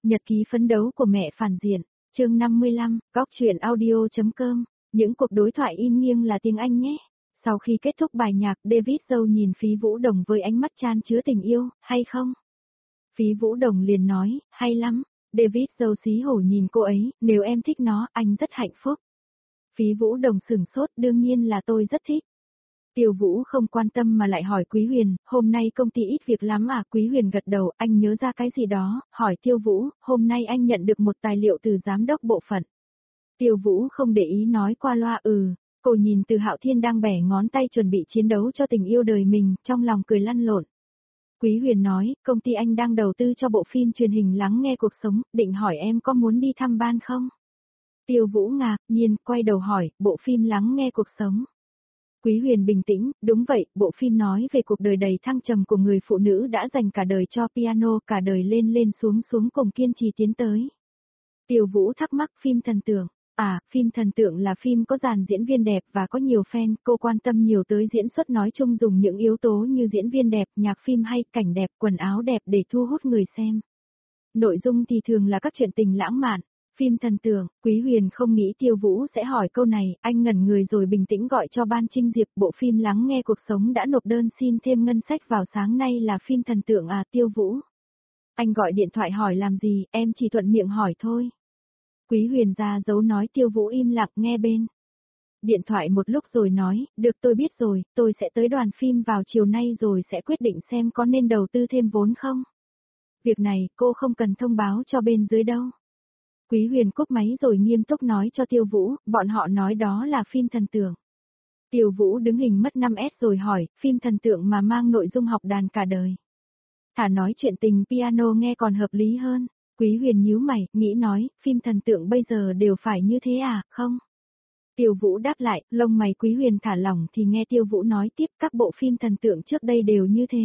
Nhật ký phấn đấu của mẹ phản diện, chương 55, Góc truyện audio.com, những cuộc đối thoại im nghiêng là tiếng Anh nhé. Sau khi kết thúc bài nhạc, David Joe nhìn Phí Vũ Đồng với ánh mắt chan chứa tình yêu, hay không? Phí Vũ Đồng liền nói, hay lắm. David Joe xí hổ nhìn cô ấy, nếu em thích nó, anh rất hạnh phúc. Phí Vũ Đồng sửng sốt, đương nhiên là tôi rất thích. Tiêu Vũ không quan tâm mà lại hỏi Quý Huyền, hôm nay công ty ít việc lắm à? Quý Huyền gật đầu, anh nhớ ra cái gì đó, hỏi Tiêu Vũ, hôm nay anh nhận được một tài liệu từ giám đốc bộ phận. Tiêu Vũ không để ý nói qua loa cô nhìn Từ Hạo Thiên đang bẻ ngón tay chuẩn bị chiến đấu cho tình yêu đời mình, trong lòng cười lăn lộn. Quý Huyền nói, công ty anh đang đầu tư cho bộ phim truyền hình Lắng Nghe Cuộc Sống, định hỏi em có muốn đi thăm ban không? Tiêu Vũ ngạc nhiên, quay đầu hỏi, bộ phim Lắng Nghe Cuộc Sống. Quý Huyền bình tĩnh, đúng vậy, bộ phim nói về cuộc đời đầy thăng trầm của người phụ nữ đã dành cả đời cho piano, cả đời lên lên xuống xuống cùng kiên trì tiến tới. Tiêu Vũ thắc mắc phim thần tượng. Phim thần tượng là phim có dàn diễn viên đẹp và có nhiều fan, cô quan tâm nhiều tới diễn xuất nói chung dùng những yếu tố như diễn viên đẹp, nhạc phim hay, cảnh đẹp, quần áo đẹp để thu hút người xem. Nội dung thì thường là các chuyện tình lãng mạn. Phim thần tượng, Quý Huyền không nghĩ Tiêu Vũ sẽ hỏi câu này, anh ngẩn người rồi bình tĩnh gọi cho ban Trinh Diệp, bộ phim Lắng Nghe Cuộc Sống đã nộp đơn xin thêm ngân sách vào sáng nay là phim thần tượng à? Tiêu Vũ. Anh gọi điện thoại hỏi làm gì, em chỉ thuận miệng hỏi thôi. Quý Huyền ra dấu nói. Tiêu Vũ im lặng nghe bên điện thoại một lúc rồi nói, được tôi biết rồi, tôi sẽ tới đoàn phim vào chiều nay rồi sẽ quyết định xem có nên đầu tư thêm vốn không. Việc này cô không cần thông báo cho bên dưới đâu. Quý Huyền cúp máy rồi nghiêm túc nói cho Tiêu Vũ, bọn họ nói đó là phim thần tượng. Tiêu Vũ đứng hình mất 5S rồi hỏi, phim thần tượng mà mang nội dung học đàn cả đời. Thà nói chuyện tình piano nghe còn hợp lý hơn. Quý Huyền nhíu mày, nghĩ nói, phim thần tượng bây giờ đều phải như thế à, không? Tiêu Vũ đáp lại, lông mày Quý Huyền thả lỏng thì nghe Tiêu Vũ nói tiếp các bộ phim thần tượng trước đây đều như thế.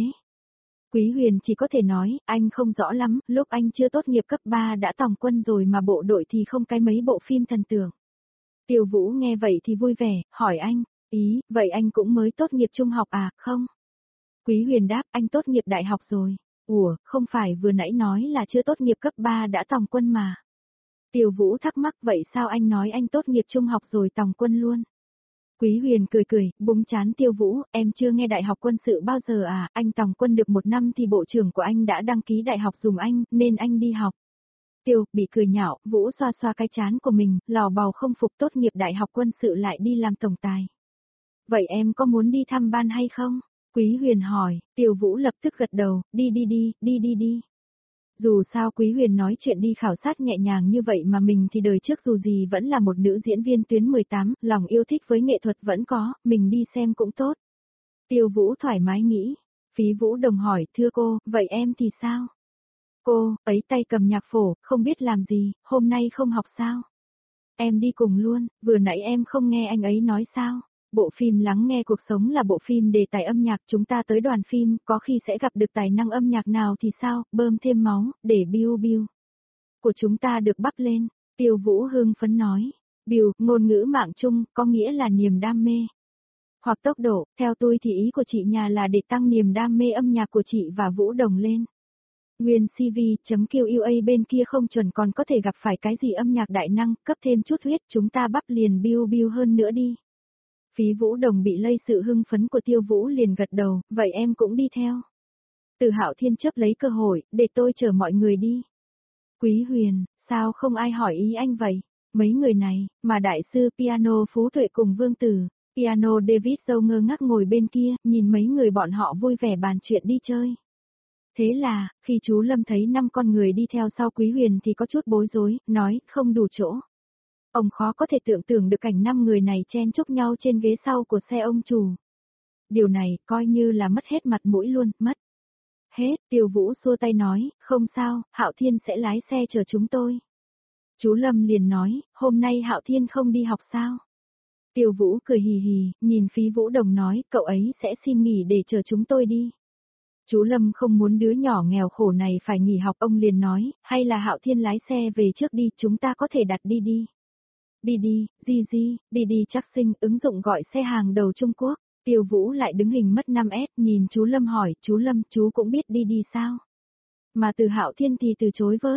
Quý Huyền chỉ có thể nói, anh không rõ lắm, lúc anh chưa tốt nghiệp cấp 3 đã tòng quân rồi mà bộ đội thì không cái mấy bộ phim thần tượng. Tiêu Vũ nghe vậy thì vui vẻ, hỏi anh, vậy anh cũng mới tốt nghiệp trung học à, không? Quý Huyền đáp, anh tốt nghiệp đại học rồi. Ủa, không phải vừa nãy nói là chưa tốt nghiệp cấp 3 đã tòng quân mà. Tiêu Vũ thắc mắc, vậy sao anh nói anh tốt nghiệp trung học rồi tòng quân luôn? Quý Huyền cười, búng trán Tiêu Vũ, em chưa nghe đại học quân sự bao giờ à, anh tòng quân được 1 năm thì bộ trưởng của anh đã đăng ký đại học dùm anh, nên anh đi học. Bị cười nhạo, Vũ xoa xoa cái trán của mình, lò bầu không phục tốt nghiệp đại học quân sự lại đi làm tổng tài. Vậy em có muốn đi thăm ban hay không? Quý Huyền hỏi, Tiêu Vũ lập tức gật đầu, đi. Dù sao Quý Huyền nói chuyện đi khảo sát nhẹ nhàng như vậy mà mình thì đời trước dù gì vẫn là một nữ diễn viên tuyến 18, lòng yêu thích với nghệ thuật vẫn có, mình đi xem cũng tốt. Tiêu Vũ thoải mái nghĩ. Phí Vũ Đồng hỏi, thưa cô, vậy em thì sao? Cô, ấy tay cầm nhạc phổ, không biết làm gì, hôm nay không học sao? Em đi cùng luôn, vừa nãy em không nghe anh ấy nói sao? Bộ phim Lắng Nghe Cuộc Sống là bộ phim đề tài âm nhạc, chúng ta tới đoàn phim, có khi sẽ gặp được tài năng âm nhạc nào thì sao, bơm thêm máu, để biu của chúng ta được bắp lên. Tiêu Vũ hưng phấn nói, biu, ngôn ngữ mạng chung, có nghĩa là niềm đam mê. Hoặc tốc độ, theo tôi thì ý của chị nhà là để tăng niềm đam mê âm nhạc của chị và Vũ Đồng lên. Nguyên CV.QA bên kia không chuẩn còn có thể gặp phải cái gì âm nhạc đại năng, cấp thêm chút huyết, chúng ta bắp liền biu hơn nữa đi. Phí Vũ Đồng bị lây sự hưng phấn của Tiêu Vũ liền gật đầu, vậy em cũng đi theo. Từ Hạo Thiên chấp lấy cơ hội, để tôi chở mọi người đi. Quý Huyền, sao không ai hỏi ý anh vậy? Mấy người này, mà đại sư piano Phú Tuệ cùng Vương Tử, piano David Joe ngơ ngác ngồi bên kia, nhìn mấy người bọn họ vui vẻ bàn chuyện đi chơi. Thế là, khi chú Lâm thấy 5 con người đi theo sau Quý Huyền thì có chút bối rối, nói, không đủ chỗ. Ông khó có thể tưởng tượng được cảnh 5 người này chen chúc nhau trên ghế sau của xe ông chủ. Điều này, coi như là mất hết mặt mũi luôn, mất. Hết, Tiêu Vũ xua tay nói, không sao, Hạo Thiên sẽ lái xe chở chúng tôi. Chú Lâm liền nói, hôm nay Hạo Thiên không đi học sao? Tiêu Vũ cười hì hì, nhìn Phí Vũ Đồng nói, cậu ấy sẽ xin nghỉ để chở chúng tôi đi. Chú Lâm không muốn đứa nhỏ nghèo khổ này phải nghỉ học, ông liền nói, hay là Hạo Thiên lái xe về trước đi, chúng ta có thể đặt đi. Đi chắc xinh, ứng dụng gọi xe hàng đầu Trung Quốc. Tiêu Vũ lại đứng hình mất 5S, nhìn chú Lâm hỏi, chú Lâm, chú cũng biết đi sao? Mà từ Hạo Thiên thì từ chối với.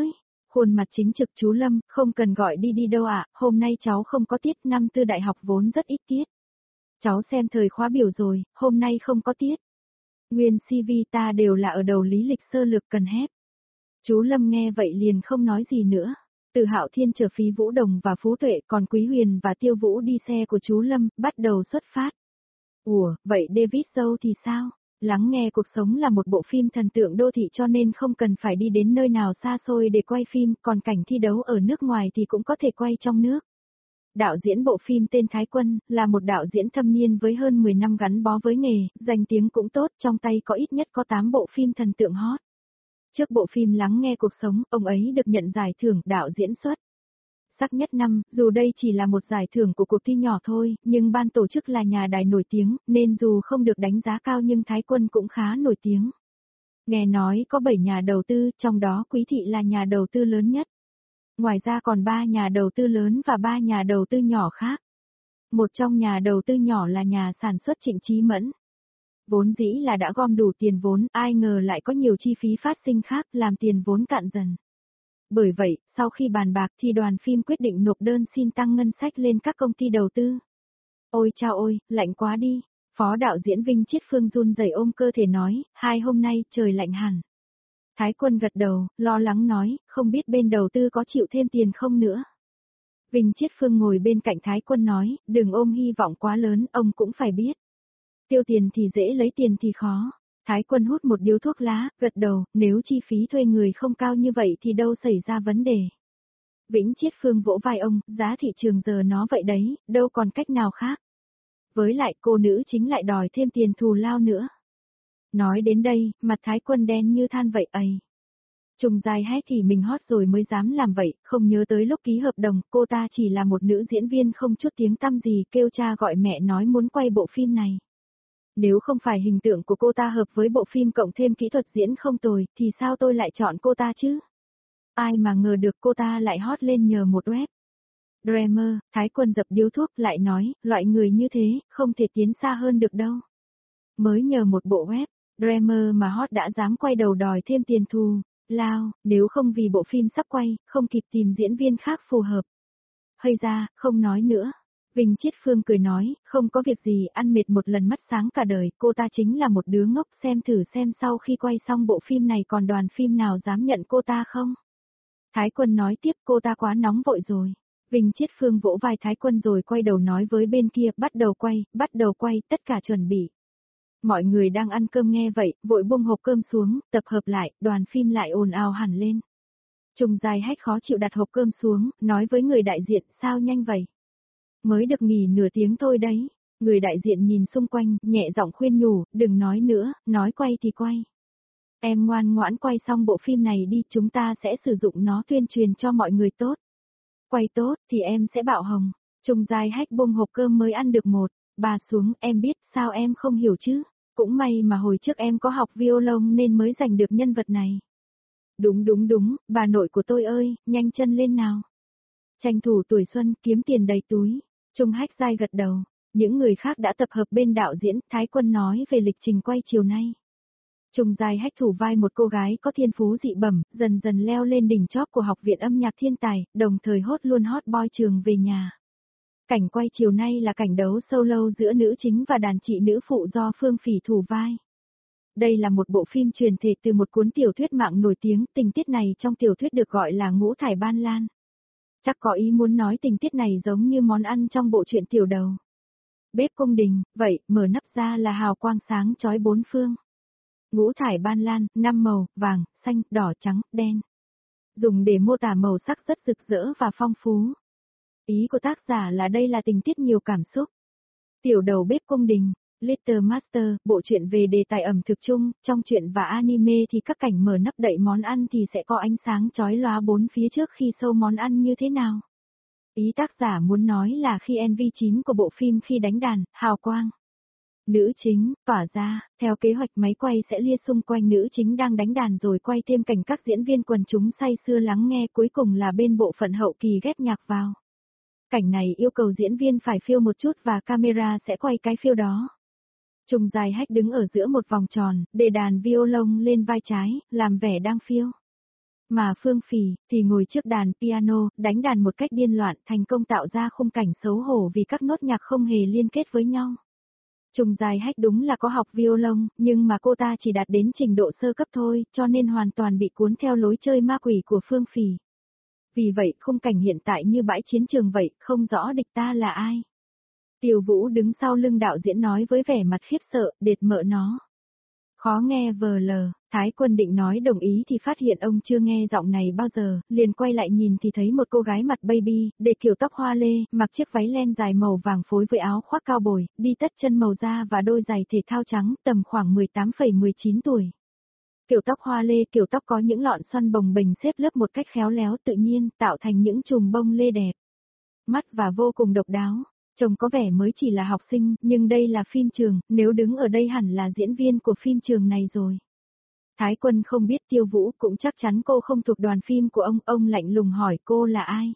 Khuôn mặt chính trực chú Lâm, không cần gọi đi đi đâu ạ, hôm nay cháu không có tiết, năm tư đại học vốn rất ít tiết. Cháu xem thời khóa biểu rồi, hôm nay không có tiết. Nguyên CV ta đều là ở đầu lý lịch sơ lược cần hép. Chú Lâm nghe vậy liền không nói gì nữa. Từ Hạo Thiên chở Phí Vũ Đồng và Phú Tuệ, còn Quý Huyền và Tiêu Vũ đi xe của chú Lâm, bắt đầu xuất phát. Ủa, vậy David Joe thì sao? Lắng nghe cuộc sống là một bộ phim thần tượng đô thị cho nên không cần phải đi đến nơi nào xa xôi để quay phim, còn cảnh thi đấu ở nước ngoài thì cũng có thể quay trong nước. Đạo diễn bộ phim tên Thái Quân, là một đạo diễn thâm niên với hơn 10 năm gắn bó với nghề, danh tiếng cũng tốt, trong tay có ít nhất có 8 bộ phim thần tượng hot. Trước bộ phim Lắng nghe cuộc sống, ông ấy được nhận giải thưởng đạo diễn xuất sắc nhất năm, dù đây chỉ là một giải thưởng của cuộc thi nhỏ thôi, nhưng ban tổ chức là nhà đài nổi tiếng, nên dù không được đánh giá cao nhưng Thái Quân cũng khá nổi tiếng. Nghe nói có 7 nhà đầu tư, trong đó Quý Thị là nhà đầu tư lớn nhất. Ngoài ra còn 3 nhà đầu tư lớn và 3 nhà đầu tư nhỏ khác. Một trong nhà đầu tư nhỏ là nhà sản xuất Trịnh Chí Mẫn. Vốn dĩ là đã gom đủ tiền vốn, ai ngờ lại có nhiều chi phí phát sinh khác, làm tiền vốn cạn dần. Bởi vậy, sau khi bàn bạc thì đoàn phim quyết định nộp đơn xin tăng ngân sách lên các công ty đầu tư. Ôi chao ôi, lạnh quá đi. Phó đạo diễn Vinh Chiết Phương run rẩy ôm cơ thể nói, 2 hôm nay trời lạnh hẳn. Thái Quân gật đầu, lo lắng nói, không biết bên đầu tư có chịu thêm tiền không nữa. Vinh Chiết Phương ngồi bên cạnh Thái Quân nói, đừng ôm hy vọng quá lớn, ông cũng phải biết. Tiêu tiền thì dễ lấy tiền thì khó. Thái Quân hút một điếu thuốc lá, gật đầu, nếu chi phí thuê người không cao như vậy thì đâu xảy ra vấn đề. Vĩnh Chiết Phương vỗ vai ông, giá thị trường giờ nó vậy đấy, đâu còn cách nào khác. Với lại cô nữ chính lại đòi thêm tiền thù lao nữa. Nói đến đây, mặt Thái Quân đen như than vậy ấy. Trùng dài hét thì mình hot rồi mới dám làm vậy, không nhớ tới lúc ký hợp đồng, cô ta chỉ là một nữ diễn viên không chút tiếng tăm gì, kêu cha gọi mẹ nói muốn quay bộ phim này. Nếu không phải hình tượng của cô ta hợp với bộ phim cộng thêm kỹ thuật diễn không tồi, thì sao tôi lại chọn cô ta chứ? Ai mà ngờ được cô ta lại hot lên nhờ một web. Dreamer, Thái Quân dập điếu thuốc lại nói, loại người như thế, không thể tiến xa hơn được đâu. Mới nhờ một bộ web, Dreamer mà hot đã dám quay đầu đòi thêm tiền thù, lao, nếu không vì bộ phim sắp quay, không kịp tìm diễn viên khác phù hợp. Hay ra, không nói nữa. Vinh Chiết Phương cười nói, không có việc gì, ăn mệt một lần mất sáng cả đời, cô ta chính là một đứa ngốc, xem thử xem sau khi quay xong bộ phim này còn đoàn phim nào dám nhận cô ta không? Thái Quân nói tiếp, cô ta quá nóng vội rồi. Vinh Chiết Phương vỗ vai Thái Quân rồi quay đầu nói với bên kia, bắt đầu quay, tất cả chuẩn bị. Mọi người đang ăn cơm nghe vậy, vội buông hộp cơm xuống, tập hợp lại, đoàn phim lại ồn ào hẳn lên. Trùng dài hét khó chịu đặt hộp cơm xuống, nói với người đại diện, sao nhanh vậy? Mới được nghỉ nửa tiếng thôi đấy. Người đại diện nhìn xung quanh, nhẹ giọng khuyên nhủ, đừng nói nữa, nói quay thì quay. Em ngoan ngoãn quay xong bộ phim này đi, chúng ta sẽ sử dụng nó tuyên truyền cho mọi người tốt. Quay tốt thì em sẽ bạo hồng. Trùng dài hách buông hộp cơm mới ăn được một. Bà xuống, em biết sao em không hiểu chứ. Cũng may mà hồi trước em có học violon nên mới giành được nhân vật này. Đúng, bà nội của tôi ơi, nhanh chân lên nào. Tranh thủ tuổi xuân, kiếm tiền đầy túi. Trung Hách dai gật đầu. Những người khác đã tập hợp bên đạo diễn, Thái Quân nói về lịch trình quay chiều nay. Trung dài hách thủ vai một cô gái có thiên phú dị bẩm, dần dần leo lên đỉnh chóp của học viện âm nhạc thiên tài, đồng thời hốt luôn hot boy trường về nhà. Cảnh quay chiều nay là cảnh đấu solo giữa nữ chính và đàn chị nữ phụ do Phương Phỉ thủ vai. Đây là một bộ phim truyền thể từ một cuốn tiểu thuyết mạng nổi tiếng, tình tiết này trong tiểu thuyết được gọi là ngũ thải ban lan. Chắc có ý muốn nói tình tiết này giống như món ăn trong bộ truyện tiểu đầu. Bếp cung đình, vậy, mở nắp ra là hào quang sáng chói bốn phương. Ngũ thải ban lan, 5 màu, vàng, xanh, đỏ, trắng, đen. Dùng để mô tả màu sắc rất rực rỡ và phong phú. Ý của tác giả là đây là tình tiết nhiều cảm xúc. Tiểu đầu bếp cung đình, Little Master, bộ truyện về đề tài ẩm thực chung, trong truyện và anime thì các cảnh mở nắp đậy món ăn thì sẽ có ánh sáng chói lóa bốn phía trước khi sâu món ăn như thế nào. Ý tác giả muốn nói là khi NV9 của bộ phim khi đánh đàn, hào quang. Nữ chính, tỏa ra, theo kế hoạch máy quay sẽ lia xung quanh nữ chính đang đánh đàn rồi quay thêm cảnh các diễn viên quần chúng say sưa lắng nghe, cuối cùng là bên bộ phận hậu kỳ ghép nhạc vào. Cảnh này yêu cầu diễn viên phải phiêu một chút và camera sẽ quay cái phiêu đó. Trung dài hách đứng ở giữa một vòng tròn, để đàn violon lên vai trái, làm vẻ đang phiêu. Mà Phương Phì thì ngồi trước đàn piano, đánh đàn một cách điên loạn, thành công tạo ra khung cảnh xấu hổ vì các nốt nhạc không hề liên kết với nhau. Trùng Dài Hách đúng là có học violon, nhưng mà cô ta chỉ đạt đến trình độ sơ cấp thôi, cho nên hoàn toàn bị cuốn theo lối chơi ma quỷ của Phương Phì. Vì vậy khung cảnh hiện tại như bãi chiến trường vậy, không rõ địch ta là ai. Tiêu Vũ đứng sau lưng đạo diễn nói với vẻ mặt khiếp sợ, đệt mợ nó. Khó nghe vờ lờ, Thái Quân định nói đồng ý thì phát hiện ông chưa nghe giọng này bao giờ, liền quay lại nhìn thì thấy một cô gái mặt baby, để kiểu tóc hoa lê, mặc chiếc váy len dài màu vàng phối với áo khoác cao bồi, đi tất chân màu da và đôi giày thể thao trắng, tầm khoảng 18,19 tuổi. Kiểu tóc hoa lê, kiểu tóc có những lọn xoăn bồng bềnh xếp lớp một cách khéo léo tự nhiên, tạo thành những chùm bông lê đẹp. Mắt và vô cùng độc đáo. Trông có vẻ mới chỉ là học sinh, nhưng đây là phim trường, nếu đứng ở đây hẳn là diễn viên của phim trường này rồi. Thái Quân không biết Tiêu Vũ, cũng chắc chắn cô không thuộc đoàn phim của ông lạnh lùng hỏi cô là ai.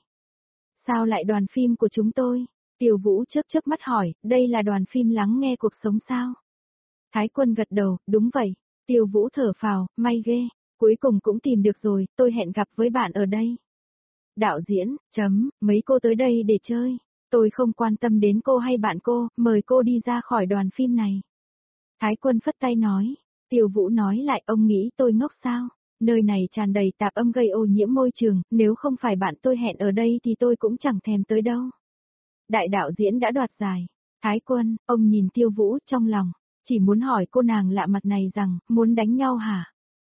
Sao lại đoàn phim của chúng tôi? Tiêu Vũ chớp chớp mắt hỏi, đây là đoàn phim lắng nghe cuộc sống sao? Thái Quân gật đầu, đúng vậy. Tiêu Vũ thở phào, may ghê, cuối cùng cũng tìm được rồi, tôi hẹn gặp với bạn ở đây. Đạo diễn, mấy cô tới đây để chơi. Tôi không quan tâm đến cô hay bạn cô, mời cô đi ra khỏi đoàn phim này. Thái Quân phất tay nói. Tiêu Vũ nói lại, ông nghĩ tôi ngốc sao? Nơi này tràn đầy tạp âm gây ô nhiễm môi trường, nếu không phải bạn tôi hẹn ở đây thì tôi cũng chẳng thèm tới đâu. Đại đạo diễn đã đoạt giải. Thái Quân, ông nhìn Tiêu Vũ trong lòng, chỉ muốn hỏi cô nàng lạ mặt này rằng, muốn đánh nhau hả?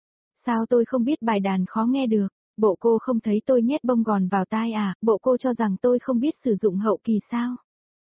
Sao tôi không biết bài đàn khó nghe được? Bộ cô không thấy tôi nhét bông gòn vào tai à, bộ cô cho rằng tôi không biết sử dụng hậu kỳ sao?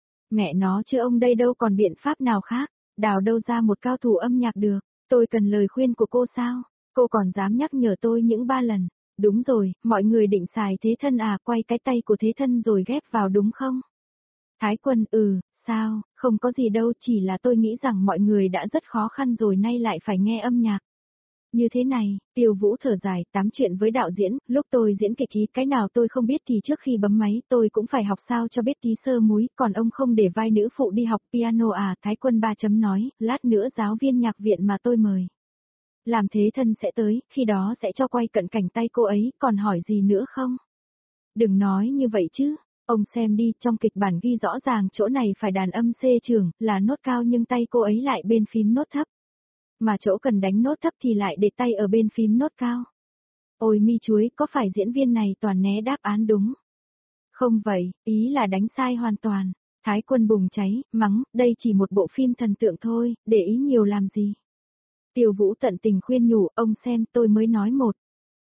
Mẹ nó chứ ông đây đâu còn biện pháp nào khác, đào đâu ra một cao thủ âm nhạc được, tôi cần lời khuyên của cô sao? Cô còn dám nhắc nhở tôi những 3 lần. Đúng rồi, mọi người định xài thế thân à, quay cái tay của thế thân rồi ghép vào đúng không? Thái Quân, sao, không có gì đâu, chỉ là tôi nghĩ rằng mọi người đã rất khó khăn rồi nay lại phải nghe âm nhạc. Như thế này, Tiêu Vũ thở dài, tám chuyện với đạo diễn, lúc tôi diễn kịch ý cái nào tôi không biết thì trước khi bấm máy tôi cũng phải học sao cho biết tí sơ múi, còn ông không để vai nữ phụ đi học piano à? Thái Quân 3 chấm nói, lát nữa giáo viên nhạc viện mà tôi mời. Làm thế thân sẽ tới, khi đó sẽ cho quay cận cảnh tay cô ấy, còn hỏi gì nữa không? Đừng nói như vậy chứ, ông xem đi, trong kịch bản ghi rõ ràng chỗ này phải đàn âm C trường, là nốt cao nhưng tay cô ấy lại bên phím nốt thấp. Mà chỗ cần đánh nốt thấp thì lại để tay ở bên phím nốt cao. Ôi mi chuối, có phải diễn viên này toàn né đáp án đúng? Không vậy, ý là đánh sai hoàn toàn. Thái Quân bùng cháy, mắng, đây chỉ một bộ phim thần tượng thôi, để ý nhiều làm gì? Tiêu Vũ tận tình khuyên nhủ, ông xem tôi mới nói 1.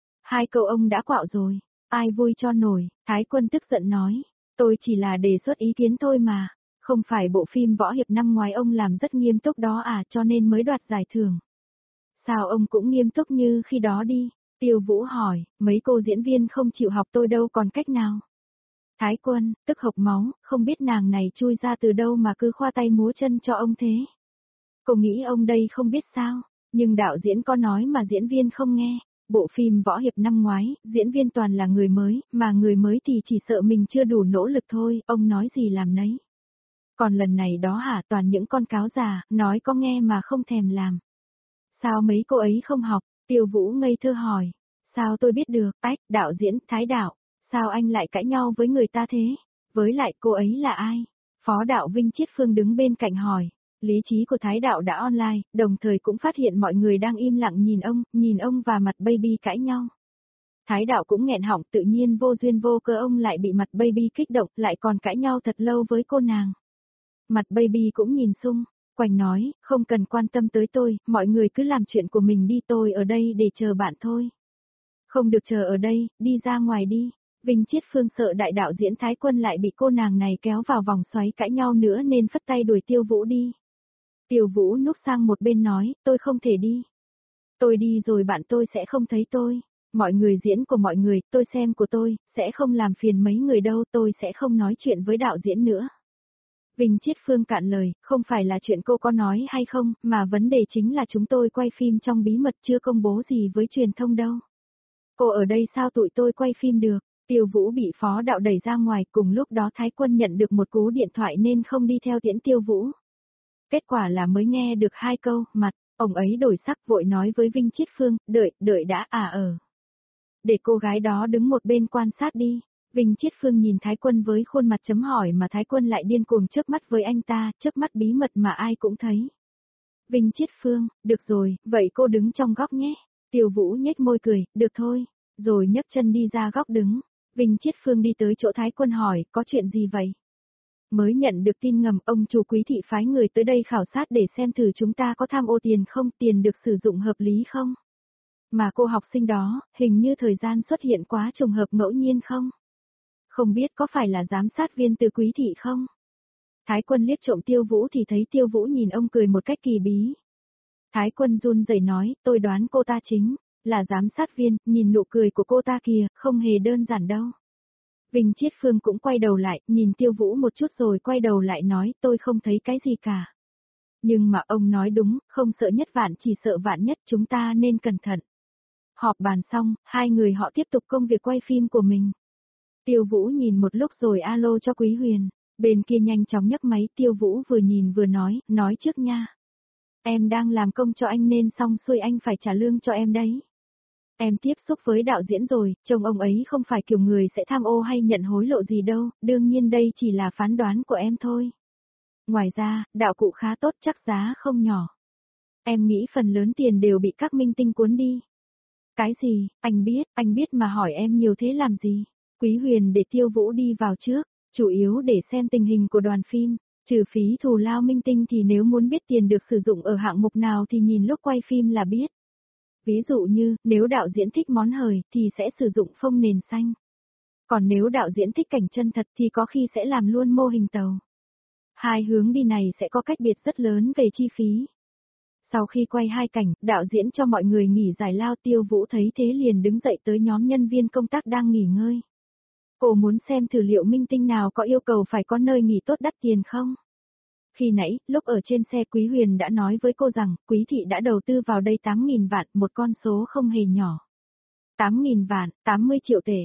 2 câu ông đã quạo rồi, ai vui cho nổi, Thái Quân tức giận nói, tôi chỉ là đề xuất ý kiến thôi mà. Không phải bộ phim võ hiệp năm ngoái ông làm rất nghiêm túc đó à, cho nên mới đoạt giải thưởng. Sao ông cũng nghiêm túc như khi đó đi? Tiêu Vũ hỏi, mấy cô diễn viên không chịu học tôi đâu còn cách nào? Thái Quân, tức hộc máu, không biết nàng này chui ra từ đâu mà cứ khoa tay múa chân cho ông thế. Cô nghĩ ông đây không biết sao, nhưng đạo diễn có nói mà diễn viên không nghe. Bộ phim võ hiệp năm ngoái, diễn viên toàn là người mới, mà người mới thì chỉ sợ mình chưa đủ nỗ lực thôi, ông nói gì làm nấy. Còn lần này đó hả, toàn những con cáo già, nói có nghe mà không thèm làm. Sao mấy cô ấy không học? Tiêu Vũ ngây thơ hỏi. Sao tôi biết được, đạo diễn, Thái đạo, sao anh lại cãi nhau với người ta thế? Với lại cô ấy là ai? Phó đạo Vinh Chiết Phương đứng bên cạnh hỏi. Lý trí của Thái đạo đã online, đồng thời cũng phát hiện mọi người đang im lặng nhìn ông và mặt baby cãi nhau. Thái đạo cũng nghẹn họng, tự nhiên vô duyên vô cớ ông lại bị mặt baby kích động, lại còn cãi nhau thật lâu với cô nàng. Mặt baby cũng nhìn xung quanh nói, không cần quan tâm tới tôi, mọi người cứ làm chuyện của mình đi, tôi ở đây để chờ bạn thôi. Không được chờ ở đây, đi ra ngoài đi. Vinh Chiết Phương sợ đại đạo diễn Thái Quân lại bị cô nàng này kéo vào vòng xoáy cãi nhau nữa nên phất tay đuổi Tiêu Vũ đi. Tiêu Vũ núp sang một bên nói, tôi không thể đi. Tôi đi rồi bạn tôi sẽ không thấy tôi. Mọi người diễn của mọi người, tôi xem của tôi, sẽ không làm phiền mấy người đâu, tôi sẽ không nói chuyện với đạo diễn nữa. Vinh Chiết Phương cạn lời, không phải là chuyện cô có nói hay không, mà vấn đề chính là chúng tôi quay phim trong bí mật chưa công bố gì với truyền thông đâu. Cô ở đây sao tụi tôi quay phim được? Tiêu Vũ bị phó đạo đẩy ra ngoài, cùng lúc đó Thái Quân nhận được một cú điện thoại nên không đi theo tiễn Tiêu Vũ. Kết quả là mới nghe được 2 câu, mặt, ông ấy đổi sắc vội nói với Vinh Chiết Phương, đợi đã để cô gái đó đứng một bên quan sát đi. Vinh Chiết Phương nhìn Thái Quân với khuôn mặt chấm hỏi mà Thái Quân lại điên cuồng chớp mắt với anh ta, chớp mắt bí mật mà ai cũng thấy. Vinh Chiết Phương, được rồi, vậy cô đứng trong góc nhé. Tiêu Vũ nhếch môi cười, được thôi, rồi nhấc chân đi ra góc đứng. Vinh Chiết Phương đi tới chỗ Thái Quân hỏi, có chuyện gì vậy? Mới nhận được tin ngầm ông chủ Quý thị phái người tới đây khảo sát để xem thử chúng ta có tham ô tiền không, tiền được sử dụng hợp lý không? Mà cô học sinh đó, hình như thời gian xuất hiện quá trùng hợp ngẫu nhiên không? Không biết có phải là giám sát viên từ Quý thị không? Thái Quân liếc trộm Tiêu Vũ thì thấy Tiêu Vũ nhìn ông cười một cách kỳ bí. Thái Quân run rẩy nói, tôi đoán cô ta chính là giám sát viên, nhìn nụ cười của cô ta kìa, không hề đơn giản đâu. Vinh Chiết Phương cũng quay đầu lại, nhìn Tiêu Vũ một chút rồi quay đầu lại nói, tôi không thấy cái gì cả. Nhưng mà ông nói đúng, không sợ nhất vạn chỉ sợ vạn nhất, chúng ta nên cẩn thận. Họp bàn xong, hai người họ tiếp tục công việc quay phim của mình. Tiêu Vũ nhìn một lúc rồi alo cho Quý Huyền. Bên kia nhanh chóng nhấc máy, Tiêu Vũ vừa nhìn vừa nói trước nha. Em đang làm công cho anh nên xong xuôi anh phải trả lương cho em đấy. Em tiếp xúc với đạo diễn rồi, chồng ông ấy không phải kiểu người sẽ tham ô hay nhận hối lộ gì đâu, đương nhiên đây chỉ là phán đoán của em thôi. Ngoài ra, đạo cụ khá tốt chắc giá không nhỏ. Em nghĩ phần lớn tiền đều bị các minh tinh cuốn đi. Cái gì, anh biết mà hỏi em nhiều thế làm gì? Quý Huyền để Tiêu Vũ đi vào trước, chủ yếu để xem tình hình của đoàn phim, trừ phí thù lao minh tinh thì nếu muốn biết tiền được sử dụng ở hạng mục nào thì nhìn lúc quay phim là biết. Ví dụ như, nếu đạo diễn thích món hời thì sẽ sử dụng phông nền xanh. Còn nếu đạo diễn thích cảnh chân thật thì có khi sẽ làm luôn mô hình tàu. Hai hướng đi này sẽ có cách biệt rất lớn về chi phí. Sau khi quay hai cảnh, đạo diễn cho mọi người nghỉ giải lao, Tiêu Vũ thấy thế liền đứng dậy tới nhóm nhân viên công tác đang nghỉ ngơi. Cô muốn xem thử liệu minh tinh nào có yêu cầu phải có nơi nghỉ tốt đắt tiền không? Khi nãy, lúc ở trên xe Quý Huyền đã nói với cô rằng, Quý thị đã đầu tư vào đây 8.000 vạn, một con số không hề nhỏ. 8.000 vạn, 80 triệu tệ,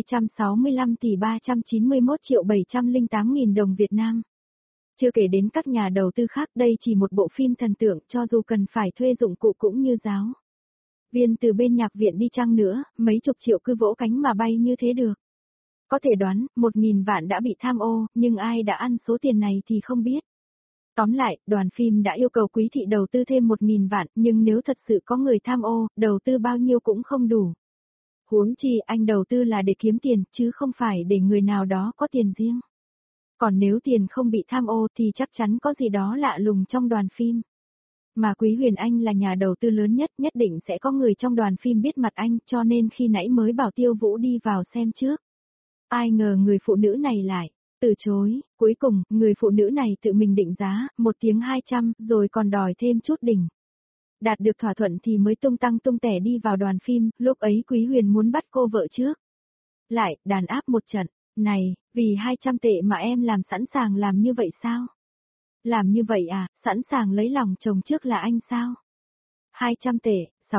265 tỷ 391 triệu 708.000 đồng Việt Nam. Chưa kể đến các nhà đầu tư khác, đây chỉ một bộ phim thần tượng, cho dù cần phải thuê dụng cụ cũng như giáo viên từ bên nhạc viện đi chăng nữa, mấy chục triệu cứ vỗ cánh mà bay như thế được. Có thể đoán, 1.000 vạn đã bị tham ô, nhưng ai đã ăn số tiền này thì không biết. Tóm lại, đoàn phim đã yêu cầu Quý thị đầu tư thêm 1.000 vạn, nhưng nếu thật sự có người tham ô, đầu tư bao nhiêu cũng không đủ. Huống chi anh đầu tư là để kiếm tiền, chứ không phải để người nào đó có tiền riêng. Còn nếu tiền không bị tham ô thì chắc chắn có gì đó lạ lùng trong đoàn phim. Mà Quý Huyền Anh là nhà đầu tư lớn nhất, nhất định sẽ có người trong đoàn phim biết mặt anh, cho nên khi nãy mới bảo Tiêu Vũ đi vào xem trước. Ai ngờ người phụ nữ này lại từ chối, cuối cùng, người phụ nữ này tự mình định giá, 1 tiếng 200, rồi còn đòi thêm chút đỉnh. Đạt được thỏa thuận thì mới tung tăng tung tẻ đi vào đoàn phim, lúc ấy Quý Huyền muốn bắt cô vợ trước. Lại, đàn áp một trận, này, vì 200 tệ mà em làm sẵn sàng làm như vậy sao? Làm như vậy à, sẵn sàng lấy lòng chồng trước là anh sao? 200 tệ,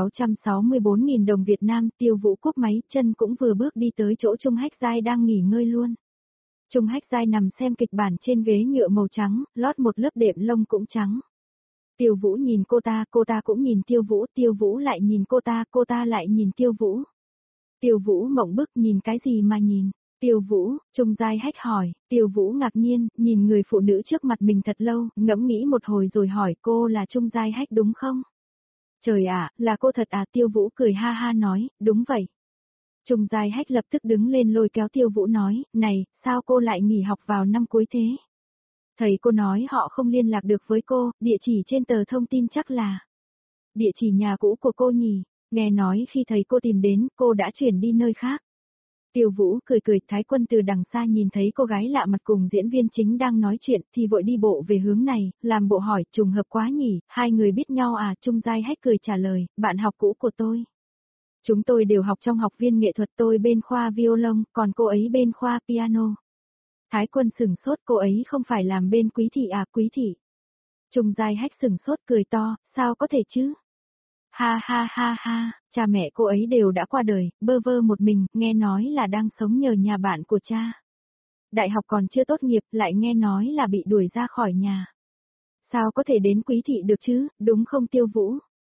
664.000 đồng Việt Nam, Tiêu Vũ cúp máy, chân cũng vừa bước đi tới chỗ Trung Hách Giai đang nghỉ ngơi luôn. Trung Hách Giai nằm xem kịch bản trên ghế nhựa màu trắng, lót một lớp đệm lông cũng trắng. Tiêu Vũ nhìn cô ta cũng nhìn Tiêu Vũ lại nhìn cô ta lại nhìn Tiêu Vũ. Tiêu Vũ mộng bức nhìn cái gì mà nhìn. Tiêu Vũ, Trung Giai Hách hỏi, Tiêu Vũ ngạc nhiên, nhìn người phụ nữ trước mặt mình thật lâu, ngẫm nghĩ một hồi rồi hỏi cô là Trung Giai Hách đúng không? Trời ạ, là cô thật à? Tiêu Vũ cười ha ha nói, đúng vậy. Trung Giai Hách lập tức đứng lên lôi kéo Tiêu Vũ nói, này, sao cô lại nghỉ học vào năm cuối thế? Thầy cô nói họ không liên lạc được với cô, địa chỉ trên tờ thông tin chắc là địa chỉ nhà cũ của cô nhỉ, nghe nói khi thầy cô tìm đến, cô đã chuyển đi nơi khác. Tiêu Vũ cười cười, Thái Quân từ đằng xa nhìn thấy cô gái lạ mặt cùng diễn viên chính đang nói chuyện, thì vội đi bộ về hướng này, làm bộ hỏi, trùng hợp quá nhỉ, hai người biết nhau à? Trung Giai Hách cười trả lời, bạn học cũ của tôi. Chúng tôi đều học trong học viên nghệ thuật, tôi bên khoa violon, còn cô ấy bên khoa piano. Thái Quân sửng sốt, cô ấy không phải làm bên Quý thị à? Quý thị. Trung Giai Hách sửng sốt cười to, sao có thể chứ? Ha ha ha ha, cha mẹ cô ấy đều đã qua đời, bơ vơ một mình, nghe nói là đang sống nhờ nhà bạn của cha. Đại học còn chưa tốt nghiệp, lại nghe nói là bị đuổi ra khỏi nhà. Sao có thể đến Quý thị được chứ, đúng không Tiêu Vũ?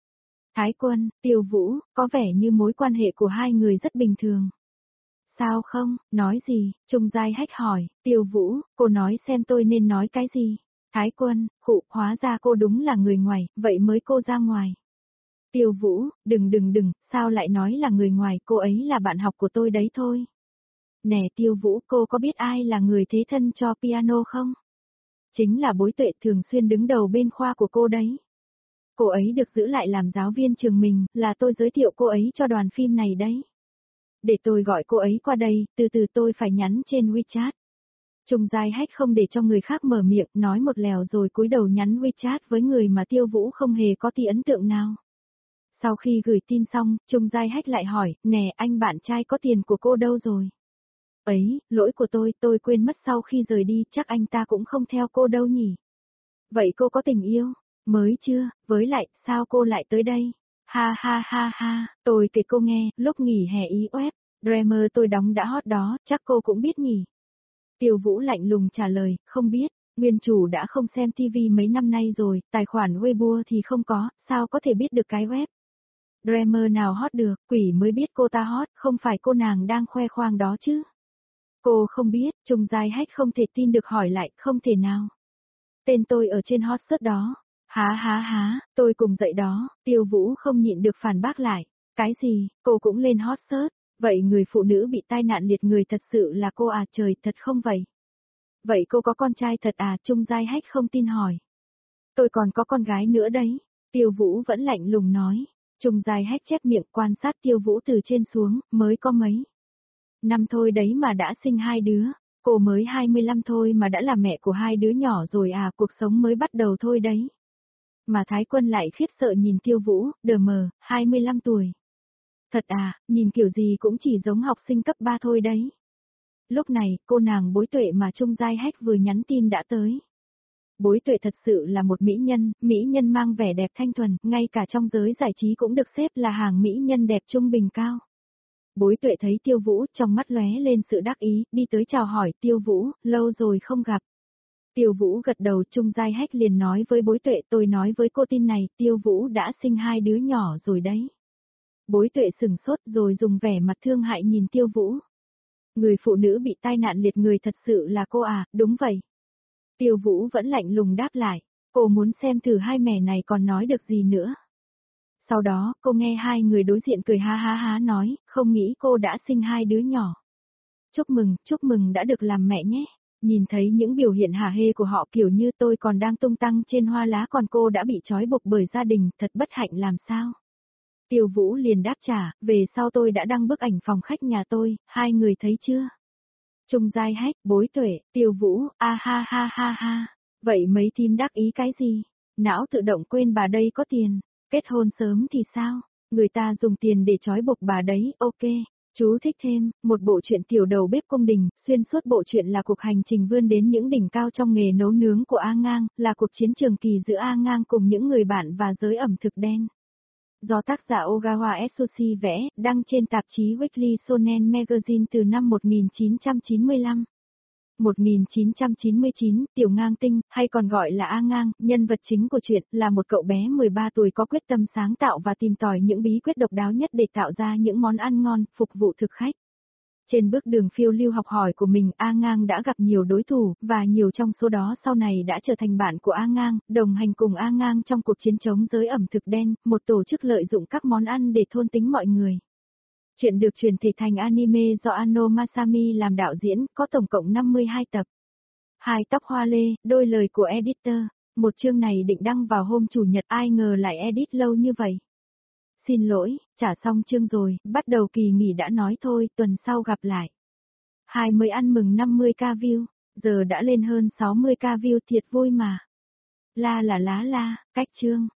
Thái Quân, Tiêu Vũ, có vẻ như mối quan hệ của hai người rất bình thường. Sao không, nói gì, Trung Giai Hách hỏi, Tiêu Vũ, cô nói xem tôi nên nói cái gì. Thái Quân, khụ, hóa ra cô đúng là người ngoài, vậy mới cô ra ngoài. Tiêu Vũ, đừng, sao lại nói là người ngoài, cô ấy là bạn học của tôi đấy thôi. Nè Tiêu Vũ, cô có biết ai là người thế thân cho piano không? Chính là Bối Tuệ thường xuyên đứng đầu bên khoa của cô đấy. Cô ấy được giữ lại làm giáo viên trường mình, là tôi giới thiệu cô ấy cho đoàn phim này đấy. Để tôi gọi cô ấy qua đây, từ từ tôi phải nhắn trên WeChat. Trung Giai Hách không để cho người khác mở miệng, nói một lèo rồi cúi đầu nhắn WeChat với người mà Tiêu Vũ không hề có tí ấn tượng nào. Sau khi gửi tin xong, Trung Giai Hách lại hỏi, nè anh bạn trai có tiền của cô đâu rồi? Ấy, lỗi của tôi quên mất sau khi rời đi, chắc anh ta cũng không theo cô đâu nhỉ? Vậy cô có tình yêu? Mới chưa, với lại, sao cô lại tới đây? Ha, tôi kể cô nghe, lúc nghỉ hè ý web, Dreamer tôi đóng đã hot đó, chắc cô cũng biết nhỉ? Tiêu Vũ lạnh lùng trả lời, không biết, nguyên chủ đã không xem TV mấy năm nay rồi, tài khoản Weibo thì không có, sao có thể biết được cái web? Dreamer nào hot được, quỷ mới biết cô ta hot, không phải cô nàng đang khoe khoang đó chứ? Cô không biết, Trung Giai Hách không thể tin được hỏi lại, không thể nào. Tên tôi ở trên hot search đó. Há, tôi cùng dậy đó, Tiêu Vũ không nhịn được phản bác lại. Cái gì, cô cũng lên hot search, vậy người phụ nữ bị tai nạn liệt người thật sự là cô à, trời, thật không vậy? Vậy cô có con trai thật à, Trung Giai Hách không tin hỏi. Tôi còn có con gái nữa đấy, Tiêu Vũ vẫn lạnh lùng nói. Trung Giai Hách chép miệng quan sát Tiêu Vũ từ trên xuống, mới có mấy năm thôi đấy mà đã sinh hai đứa. Cô mới 25 thôi mà đã là mẹ của hai đứa nhỏ rồi à, cuộc sống mới bắt đầu thôi đấy. Mà Thái Quân lại khiếp sợ nhìn Tiêu Vũ, đờ mờ, 25 tuổi. Thật à, nhìn kiểu gì cũng chỉ giống học sinh cấp 3 thôi đấy. Lúc này, cô nàng Bối Tuệ mà Trung Giai Hách vừa nhắn tin đã tới. Bối Tuệ thật sự là một mỹ nhân mang vẻ đẹp thanh thuần, ngay cả trong giới giải trí cũng được xếp là hàng mỹ nhân đẹp trung bình cao. Bối Tuệ thấy Tiêu Vũ, trong mắt lóe lên sự đắc ý, đi tới chào hỏi Tiêu Vũ, lâu rồi không gặp. Tiêu Vũ gật đầu, Trung Giai Hách liền nói với Bối Tuệ, tôi nói với cô tin này, Tiêu Vũ đã sinh hai đứa nhỏ rồi đấy. Bối Tuệ sừng sốt rồi dùng vẻ mặt thương hại nhìn Tiêu Vũ. Người phụ nữ bị tai nạn liệt người thật sự là cô à, đúng vậy. Tiêu Vũ vẫn lạnh lùng đáp lại, cô muốn xem thử hai mẹ này còn nói được gì nữa. Sau đó, cô nghe hai người đối diện cười ha nói, không nghĩ cô đã sinh hai đứa nhỏ. Chúc mừng đã được làm mẹ nhé. Nhìn thấy những biểu hiện hả hê của họ kiểu như tôi còn đang tung tăng trên hoa lá còn cô đã bị trói buộc bởi gia đình, thật bất hạnh làm sao. Tiêu Vũ liền đáp trả, về sau tôi đã đăng bức ảnh phòng khách nhà tôi, hai người thấy chưa? Trung Giai Hách, Bối Tuệ, Tiêu Vũ, ha. Vậy mấy team đắc ý cái gì? Não tự động quên bà đây có tiền. Kết hôn sớm thì sao? Người ta dùng tiền để trói buộc bà đấy, ok. Chú thích thêm, một bộ truyện tiểu đầu bếp cung đình, xuyên suốt bộ truyện là cuộc hành trình vươn đến những đỉnh cao trong nghề nấu nướng của A Ngang, là cuộc chiến trường kỳ giữa A Ngang cùng những người bạn và giới ẩm thực đen. Do tác giả Ogawa Etsushi vẽ, đăng trên tạp chí Weekly Shonen Magazine từ năm 1995. 1999, Tiểu Ngang Tinh, hay còn gọi là A Ngang, nhân vật chính của truyện, là một cậu bé 13 tuổi có quyết tâm sáng tạo và tìm tòi những bí quyết độc đáo nhất để tạo ra những món ăn ngon, phục vụ thực khách. Trên bước đường phiêu lưu học hỏi của mình, A Ngang đã gặp nhiều đối thủ, và nhiều trong số đó sau này đã trở thành bạn của A Ngang, đồng hành cùng A Ngang trong cuộc chiến chống giới ẩm thực đen, một tổ chức lợi dụng các món ăn để thôn tính mọi người. Chuyện được chuyển thể thành anime do Ano Masami làm đạo diễn, có tổng cộng 52 tập. Hai tóc hoa lê, đôi lời của editor. Một chương này định đăng vào hôm Chủ nhật, ai ngờ lại edit lâu như vậy. Xin lỗi, trả xong chương rồi, bắt đầu kỳ nghỉ đã nói thôi, tuần sau gặp lại. Hai mới ăn mừng 50k view, giờ đã lên hơn 60k view, thiệt vui mà. La, cách chương.